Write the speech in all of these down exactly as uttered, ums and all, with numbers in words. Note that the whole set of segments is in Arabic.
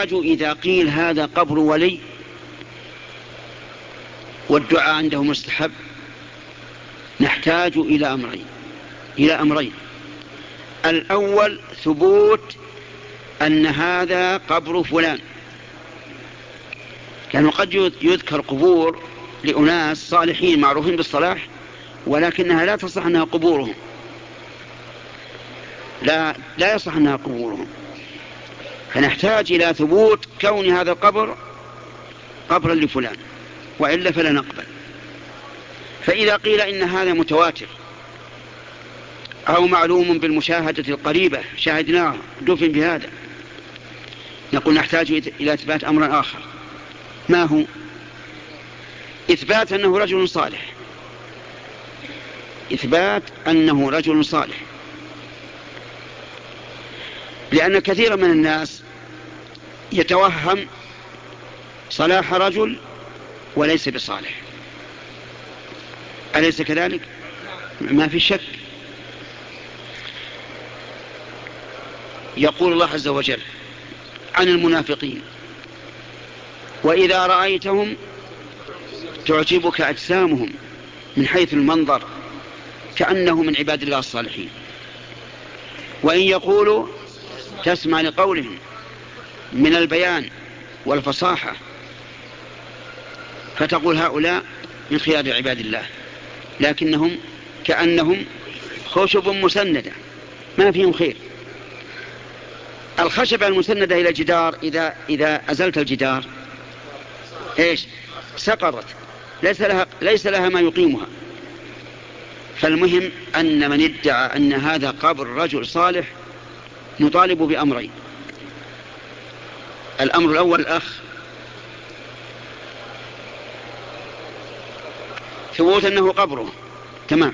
فنحتاج إذا قيل هذا قبر ولي والدعاء عنده مستحب، نحتاج إلى أمرين إلى أمرين الأول ثبوت أن هذا قبر فلان، لأنه قد يذكر قبور لأناس صالحين معروفين بالصلاح ولكنها لا تصح أنها قبورهم، لا, لا يصح أنها قبورهم، فنحتاج إلى ثبوت كون هذا القبر قبرا لفلان، وإلا فلا نقبل. فإذا قيل إن هذا متواتر أو معلوم بالمشاهدة القريبة شاهدناه دفن بهذا، نقول نحتاج إلى إثبات أمر آخر. ما هو؟ إثبات أنه رجل صالح، إثبات أنه رجل صالح، لأن كثيرا من الناس يتوهم صلاح رجل وليس بصالح، أليس كذلك؟ ما في شك. يقول الله عز وجل عن المنافقين: وإذا رأيتهم تعجبك أجسامهم من حيث المنظر كأنه من عباد الله الصالحين، وإن يقولوا تسمع لقولهم من البيان والفصاحة فتقول هؤلاء من خيار عباد الله، لكنهم كأنهم خشب مسندة ما فيهم خير. الخشبة المسندة إلى جدار إذا, إذا أزلت الجدار إيش؟ سقطت، ليس لها, ليس لها ما يقيمها. فالمهم أن من ادعى أن هذا قبر رجل صالح نطالب بأمرين. الأمر الأول الأخ ثبوت أنه قبره تمام،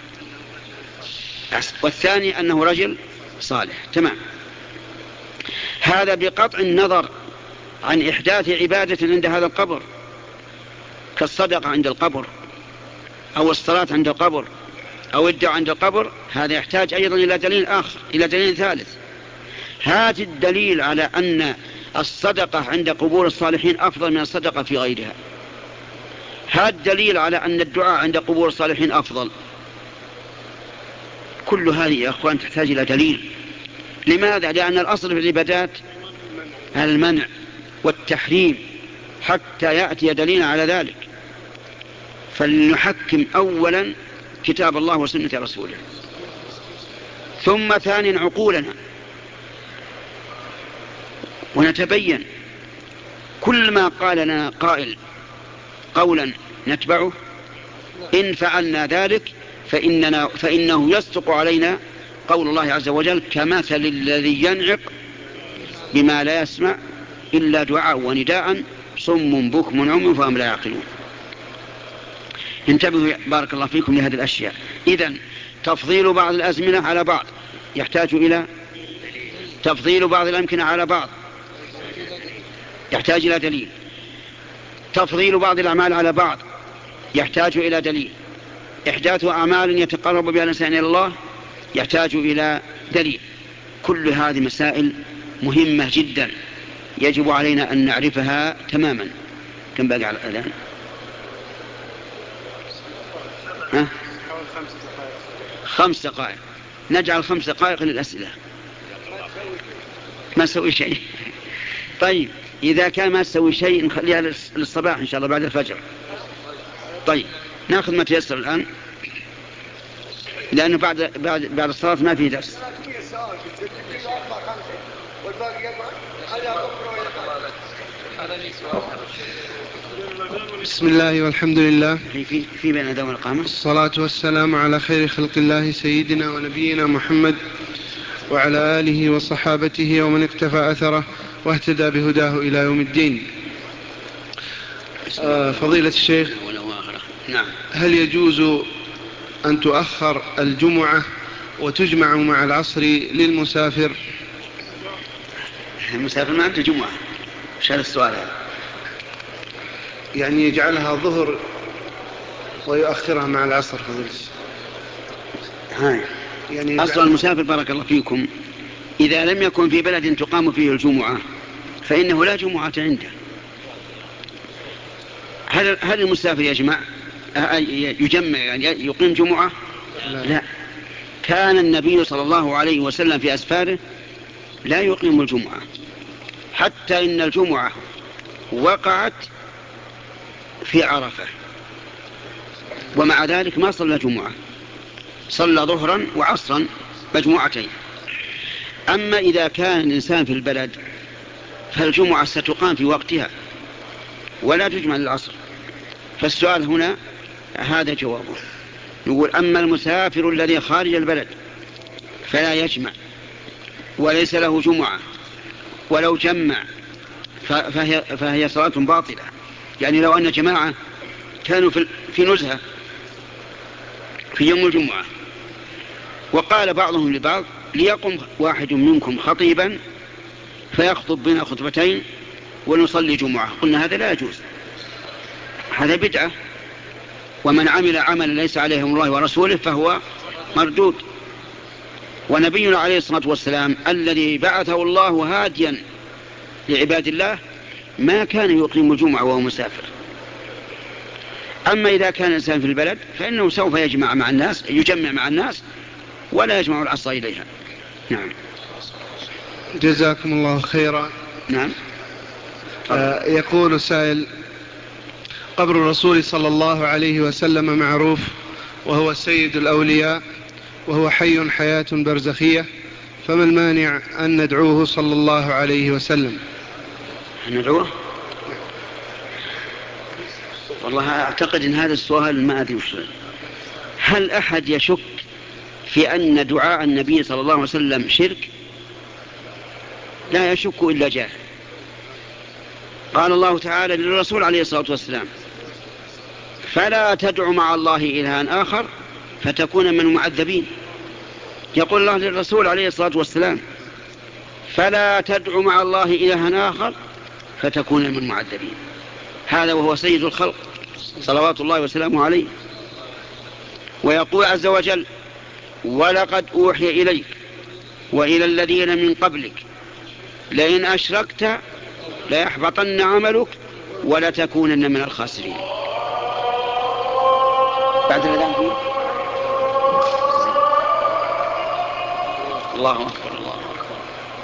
والثاني أنه رجل صالح تمام. هذا بقطع النظر عن إحداث عبادة عند هذا القبر كالصدقة عند القبر أو الصلاة عند القبر أو الدعاء عند القبر، هذا يحتاج أيضا إلى دليل آخر، إلى دليل ثالث. هذا الدليل على أن الصدقة عند قبور الصالحين أفضل من الصدقة في غيرها، هذا الدليل على أن الدعاء عند قبور الصالحين أفضل. كل هذه يا أخوان تحتاج إلى دليل. لماذا؟ لأن الأصل في العبادات المنع والتحريم حتى يأتي دليل على ذلك. فلنحكم أولا كتاب الله وسنة رسوله، ثم ثانيا عقولنا، ونتبين كل ما قال لنا قائل قولا نتبعه، إن فعلنا ذلك فإننا فإنه يصدق علينا قول الله عز وجل: كمثل الذي ينعق بما لا يسمع إلا دعاء ونداء صم بكم عمي فهم لا يعقلون. انتبهوا بارك الله فيكم لهذه الأشياء. إذن تفضيل بعض الأزمنة على بعض يحتاج إلى تفضيل بعض الأمكنة على بعض يحتاج إلى دليل. تفضيل بعض الأعمال على بعض يحتاج إلى دليل. إحداث أعمال يتقرب بها الإنسان إلى الله يحتاج إلى دليل. كل هذه مسائل مهمة جدا يجب علينا أن نعرفها تماما. كم باقي على الآن؟ ها؟ خمس دقائق. نجعل خمس دقائق للأسئلة. ما سوي شيء. طيب إذا كان ما سوي شيء نخليها للصباح إن شاء الله بعد الفجر. طيب نأخذ ما تيسر الآن، لأنه بعد بعد بعد الصلاة ما في درس. بسم الله والحمد لله في في بين أداء والإقامة، الصلاة والسلام على خير خلق الله سيدنا ونبينا محمد وعلى آله وصحابته ومن اقتفى أثره واهتدى بهداه إلى يوم الدين. آه فضيلة الشيخ، نعم، هل يجوز أن تؤخر الجمعة وتجمع مع العصر للمسافر؟ المسافر ما عنده جمعة. مش هذا السؤال هذا؟ يعني يجعلها ظهر ويؤخرها مع العصر فضيلة. هاي يعني أصلا المسافر بارك الله فيكم إذا لم يكن في بلد تقام فيه الجمعة فإنه لا جمعة عنده. هل هل المسافر يجمع يجمع يعني يقيم جمعة؟ لا. لا. كان النبي صلى الله عليه وسلم في أسفاره لا يقيم الجمعة، حتى إن الجمعة وقعت في عرفة ومع ذلك ما صلى جمعة، صلى ظهرا وعصرا مجموعتين. أما إذا كان الإنسان في البلد فالجمعة ستقام في وقتها ولا تجمع للعصر. فالسؤال هنا هذا جوابه، نقول أما المسافر الذي خارج البلد فلا يجمع وليس له جمعة، ولو جمع فهي, فهي صلاة باطلة. يعني لو أن جماعة كانوا في نزهة في يوم الجمعة وقال بعضهم لبعض ليقم واحد منكم خطيبا فيخطب بنا خطبتين ونصلي جمعة، قلنا هذا لا يجوز، هذا بدعة، ومن عمل عملا ليس عليه الله ورسوله فهو مردود. ونبينا عليه الصلاة والسلام الذي بعثه الله هاديا لعباد الله ما كان يقيم الجمعة وهو مسافر. أما إذا كان الإنسان في البلد فإنه سوف يجمع مع الناس، يجمع مع الناس ولا يجمع العصا إليها. نعم. جزاكم الله خيرا. نعم. آه يقول سائل: قبر الرسول صلى الله عليه وسلم معروف وهو سيد الأولياء وهو حي حياة برزخية، فما المانع أن ندعوه صلى الله عليه وسلم؟ ندعوه؟ والله أعتقد أن هذا السؤال ما أدري وش. هل أحد يشك في أن دعاء النبي صلى الله عليه وسلم شرك؟ لا يشك إلا جاهل. قال الله تعالى للرسول عليه الصلاة والسلام: فلا تدع مع الله إلها آخر فتكون من المعذبين. يقول الله للرسول عليه الصلاة والسلام: فلا تدع مع الله إلها آخر فتكون من المعذبين. هذا وهو سيد الخلق صلوات الله وسلامه عليه. ويقول عز وجل: ولقد أوحي إليك وإلى الذين من قبلك لئن أشركت ليحبطن عملك ولتكونن من الخاسرين. بعد الأذان فيه الله أكبر الله أكبر.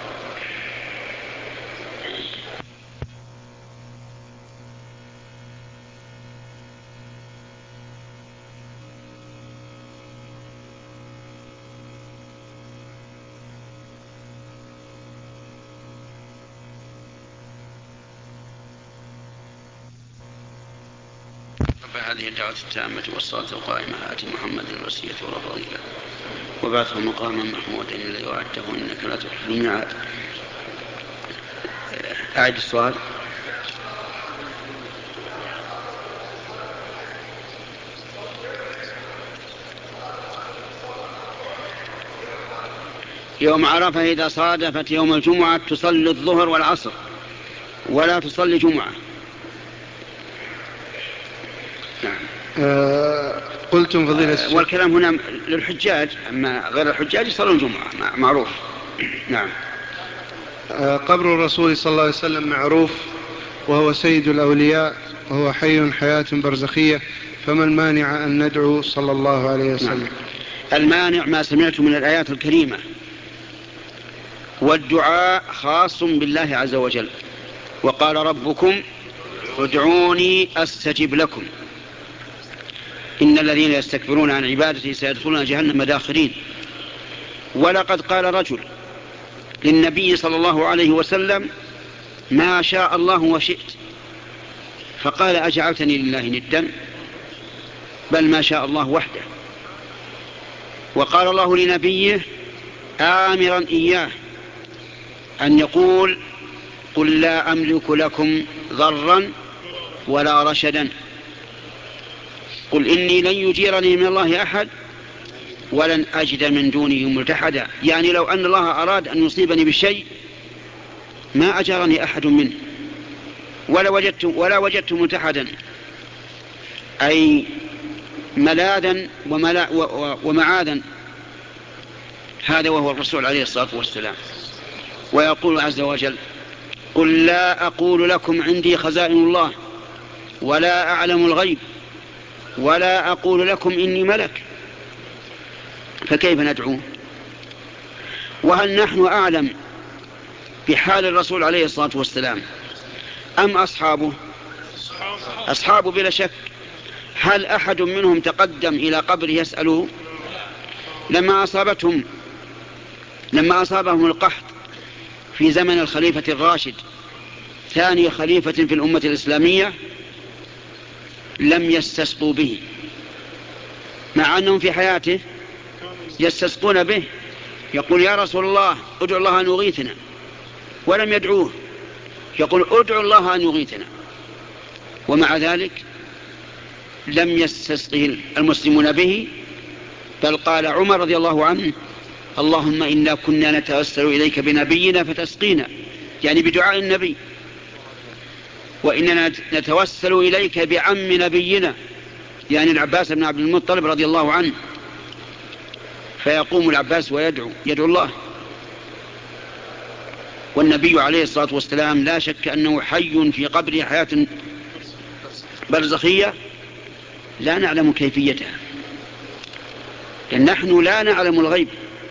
هذه الدعوة التامة والصلاة القائمة آت محمد الوسيلة والفضيلة وبعثه مقاما محمودا الذي وعدته إنك لا تخلف الميعاد. أعد السؤال. يوم عرفة إذا صادفت يوم الجمعة تصلي الظهر والعصر ولا تصلي جمعة. نعم. آه قلتم فضيلة الشيخ. والكلام هنا للحجاج، أما غير الحجاج يصلون الجمعة معروف. نعم. آه قبر الرسول صلى الله عليه وسلم معروف وهو سيد الأولياء وهو حي حياة برزخية، فما المانع أن ندعو صلى الله عليه وسلم؟ نعم. المانع ما سمعت من الآيات الكريمة، والدعاء خاص بالله عز وجل. وقال ربكم ادعوني أستجب لكم إن الذين يستكبرون عن عبادتي سيدخلون جهنم داخرين. ولقد قال رجل للنبي صلى الله عليه وسلم: ما شاء الله وشئت، فقال: أجعلتني لله ندا؟ بل ما شاء الله وحده. وقال الله لنبيه آمرا إياه أن يقول: قل لا أملك لكم ضرا ولا رشدا، قل إني لن يجيرني من الله أحد ولن أجد من دونه ملتحدا. يعني لو أن الله أراد أن يصيبني بالشيء ما أجرني أحد منه ولا وجدت, ولا وجدت ملتحدا، أي ملاذا وملا ومعاذا. هذا وهو الرسول عليه الصلاة والسلام. ويقول عز وجل: قل لا أقول لكم عندي خزائن الله ولا أعلم الغيب ولا أقول لكم إني ملك، فكيف ندعو؟ وهل نحن أعلم بحال الرسول عليه الصلاة والسلام أم أصحابه؟ أصحابه بلا شك. هل أحد منهم تقدم إلى قبره يسأله؟ لما أصابتهم لما أصابهم القحط في زمن الخليفة الراشد ثاني خليفة في الأمة الإسلامية لم يستسقوا به، مع أنهم في حياته يستسقون به، يقول يا رسول الله ادعو الله أن يغيثنا، ولم يدعوه، يقول ادعو الله أن يغيثنا، ومع ذلك لم يستسقه المسلمون به، بل قال عمر رضي الله عنه اللهم إنا كنا نتوسل إليك بنبينا فتسقينا، يعني بدعاء النبي، وإننا نتوسل إليك بعم نبينا، يعني العباس بن عبد المطلب رضي الله عنه، فيقوم العباس ويدعو يدعو الله. والنبي عليه الصلاة والسلام لا شك أنه حي في قبره حياة برزخية لا نعلم كيفيتها، لأن نحن لا نعلم الغيب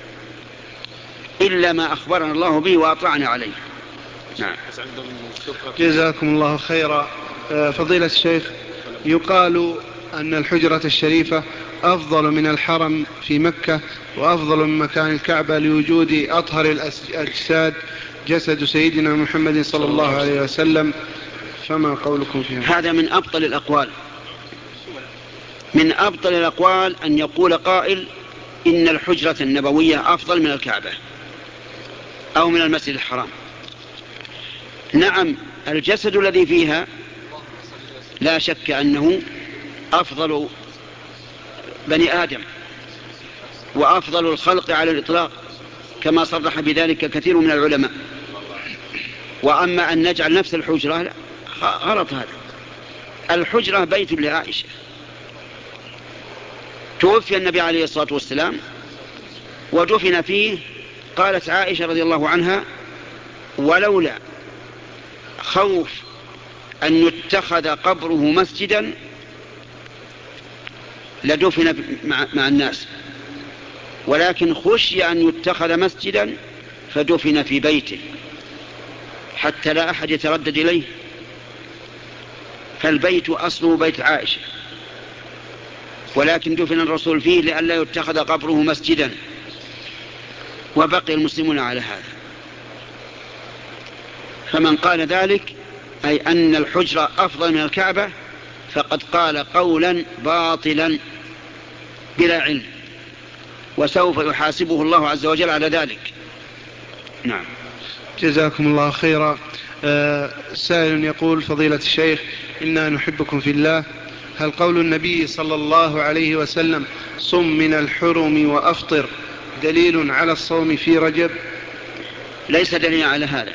إلا ما أخبرنا الله به وأطلعنا عليه. نعم. جزاكم الله خيرا. فضيلة الشيخ، يقال أن الحجرة الشريفة أفضل من الحرم في مكة وأفضل من مكان الكعبة لوجود أطهر الأجساد جسد سيدنا محمد صلى الله عليه وسلم، فما قولكم فيها؟ هذا من أبطل الأقوال، من أبطل الأقوال أن يقول قائل إن الحجرة النبوية أفضل من الكعبة أو من المسجد الحرام. نعم، الجسد الذي فيها لا شك أنه أفضل بني آدم وأفضل الخلق على الإطلاق، كما صرح بذلك كثير من العلماء. وأما أن نجعل نفس الحجرة لا، غلط هذا. الحجرة بيت لعائشة، توفي النبي عليه الصلاة والسلام ودفن فيه. قالت عائشة رضي الله عنها ولولا خوف أن يتخذ قبره مسجدا لدفن مع الناس، ولكن خشي أن يتخذ مسجدا فدفن في بيته حتى لا أحد يتردد إليه، فالبيت أصله بيت عائشة، ولكن دفن الرسول فيه لئلا يتخذ قبره مسجدا، وبقي المسلمون على هذا. فمن قال ذلك أي أن الحجرة أفضل من الكعبة فقد قال قولا باطلا بلا علم، وسوف يحاسبه الله عز وجل على ذلك. نعم. جزاكم الله خيرا. آه سائل يقول فضيلة الشيخ إنا نحبكم في الله، هل قول النبي صلى الله عليه وسلم صم من الحرم وأفطر دليل على الصوم في رجب؟ ليس دليل على هذا.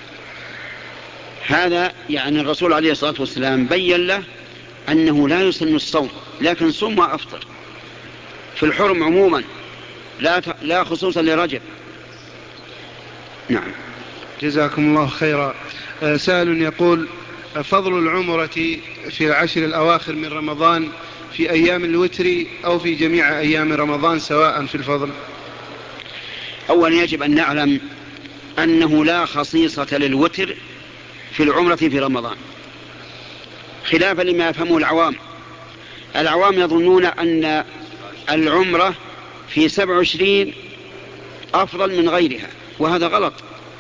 هذا يعني الرسول عليه الصلاة والسلام بيّن له أنه لا يسن الصوم، لكن صم وأفطر في الحرم عموما، لا لا خصوصا لرجب. نعم. جزاكم الله خيرا. سائل يقول فضل العمرة في العشر الأواخر من رمضان في أيام الوتر أو في جميع أيام رمضان سواء في الفضل؟ أولا يجب أن نعلم أنه لا خصيصة للوتر في العمرة في رمضان، خلافا لما يفهمه العوام. العوام يظنون أن العمرة في سبع وعشرين أفضل من غيرها، وهذا غلط.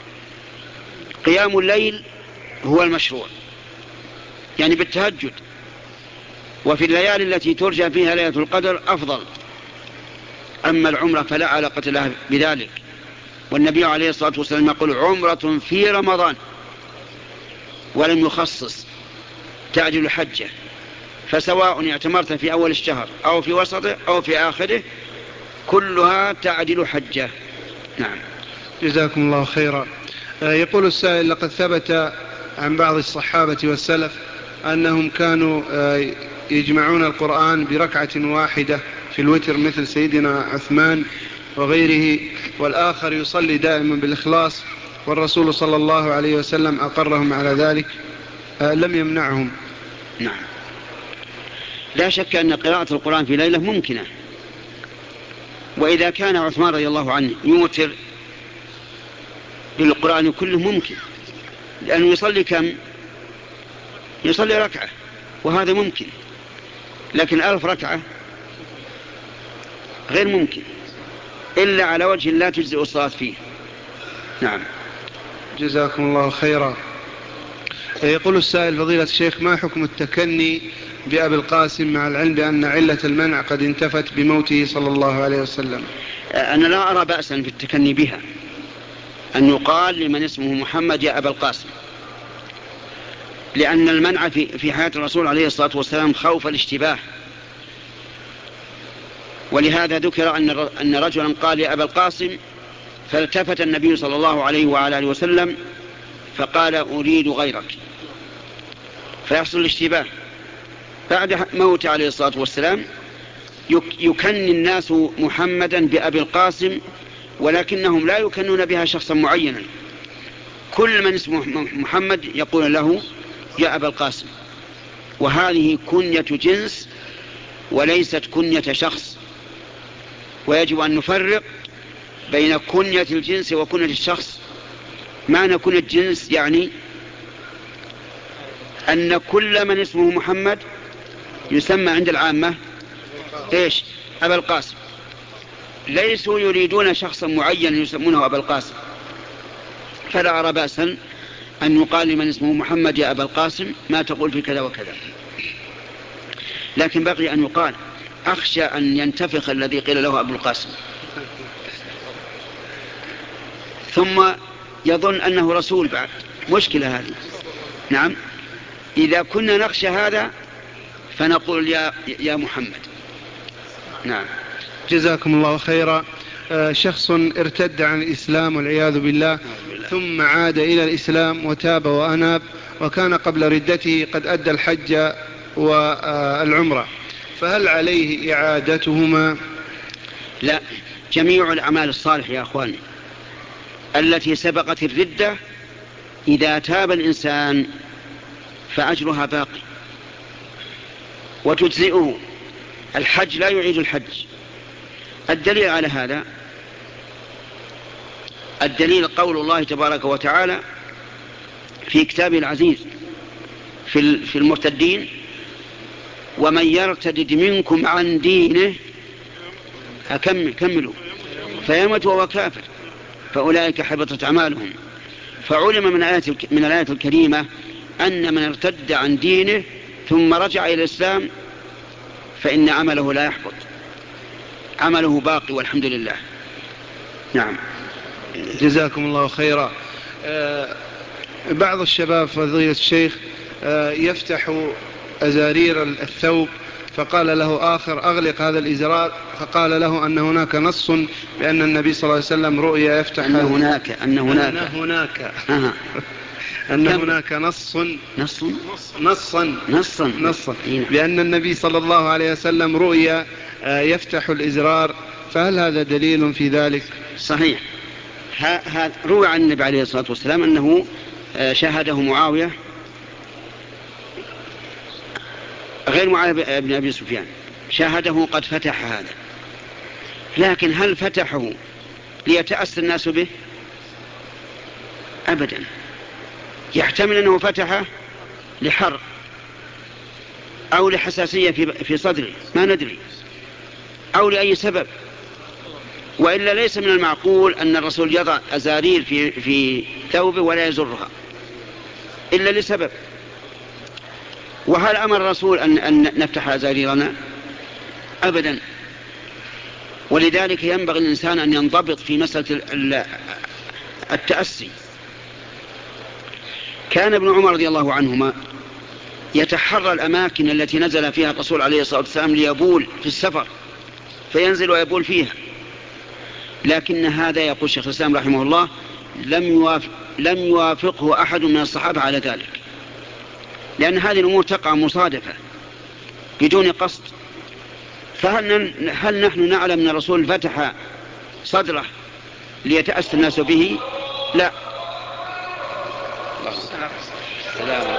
قيام الليل هو المشروع، يعني بالتهجد، وفي الليالي التي ترجى فيها ليلة القدر أفضل. أما العمرة فلا علاقة لها بذلك، والنبي عليه الصلاة والسلام يقول عمرة في رمضان، ولم يخصص تعجل حجة، فسواء اعتمرت في أول الشهر أو في وسطه أو في آخره كلها تعجل حجة. نعم. جزاكم الله خيرا. يقول السائل لقد ثبت عن بعض الصحابة والسلف أنهم كانوا يجمعون القرآن بركعة واحدة في الوتر مثل سيدنا عثمان وغيره، والآخر يصلي دائما بالإخلاص والرسول صلى الله عليه وسلم أقرهم على ذلك لم يمنعهم. نعم، لا شك أن قراءة القرآن في ليلة ممكنة. وإذا كان عثمان رضي الله عنه يوتر بالقرآن كله ممكن، لأنه يصلي كم؟ يصلي ركعة، وهذا ممكن. لكن ألف ركعة غير ممكن، إلا على وجه لا تجزئ الصلاة فيه. نعم. جزاكم الله خيرا. يقول السائل: فضيلة الشيخ، ما حكم التكني بأبي القاسم مع العلم بأن علة المنع قد انتفت بموته صلى الله عليه وسلم؟ أنا لا أرى بأسا في التكني بها، أن يقال لمن اسمه محمد يا أبا القاسم، لأن المنع في في حياة الرسول عليه الصلاة والسلام خوف الاشتباه. ولهذا ذكر أن أن رجلا قال يا أبا القاسم، فالتفت النبي صلى الله عليه وعلى آله وسلم فقال أريد غيرك، فيحصل الاشتباه. بعد موت عليه الصلاة والسلام يكني الناس محمدا بأبي القاسم، ولكنهم لا يكنون بها شخصا معينا. كل من اسمه محمد يقول له يا أبا القاسم، وهذه كنية جنس وليست كنية شخص. ويجب أن نفرق بين كنية الجنس وكنية الشخص. معنى كنية الجنس يعني أن كل من اسمه محمد يسمى عند العامة إيش؟ أبا القاسم. ليسوا يريدون شخصا معين يسمونه أبا القاسم. فلا أرى بأسا أن يقال لمن اسمه محمد يا أبا القاسم ما تقول في كذا وكذا. لكن بقي أن يقال أخشى أن ينتفخ الذي قيل له أبو القاسم ثم يظن أنه رسول بعد. مشكلة هذه. نعم، إذا كنا نخشى هذا فنقول يا, يا محمد. نعم. جزاكم الله خيرا. شخص ارتد عن الإسلام والعياذ بالله ثم عاد إلى الإسلام وتاب وأناب، وكان قبل ردته قد أدى الحج والعمرة، فهل عليه إعادتهما؟ لا، جميع الأعمال الصالحة يا أخواني التي سبقت الردة إذا تاب الإنسان فأجرها باقي وتجزئه. الحج لا يعيد الحج. الدليل على هذا الدليل قول الله تبارك وتعالى في كتابه العزيز في المرتدين: ومن يرتد منكم عن دينه أكمل كملوا فيمت وهو كافر فأولئك حبطت أعمالهم. فعلم من آيات من الآية الكريمة أن من ارتد عن دينه ثم رجع إلى الإسلام فإن عمله لا يحبط، عمله باقي والحمد لله. نعم. جزاكم الله خيرا. بعض الشباب فضيلة الشيخ يفتح أزارير الثوب، فقال له آخر أغلق هذا الإزرار، فقال له أن هناك نص بأن النبي صلى الله عليه وسلم رؤيا يفتح أن هناك أن هناك أن هناك أه. أن هناك نص نص نصا نصا نصا بأن النبي صلى الله عليه وسلم رؤيا يفتح الإزرار، فهل هذا دليل في ذلك؟ صحيح. ها روى عن النبي عليه الصلاة والسلام أنه شاهده معاوية غير معاوية بن أبي سفيان، شاهده قد فتح هذا. لكن هل فتحه ليتأسى الناس به؟ أبدا. يحتمل أنه فتحه لحرق أو لحساسية في صدره ما ندري، أو لأي سبب. وإلا ليس من المعقول أن الرسول يضع أزارير في, في ثوبه ولا يزرها إلا لسبب. وهل أمر الرسول أن, أن نفتح أزاريرنا؟ أبدا. ولذلك ينبغي الإنسان أن ينضبط في مسألة التأسي. كان ابن عمر رضي الله عنهما يتحرى الأماكن التي نزل فيها الرسول عليه الصلاة والسلام ليبول في السفر، فينزل ويبول فيها. لكن هذا يقول شيخ الإسلام رحمه الله لم يوافق لم يوافقه أحد من الصحابة على ذلك، لأن هذه الأمور تقع مصادفة بدون قصد. فهل هل نحن نعلم أن الرسول فتح صدره ليتأسى الناس به؟ لا، السلام.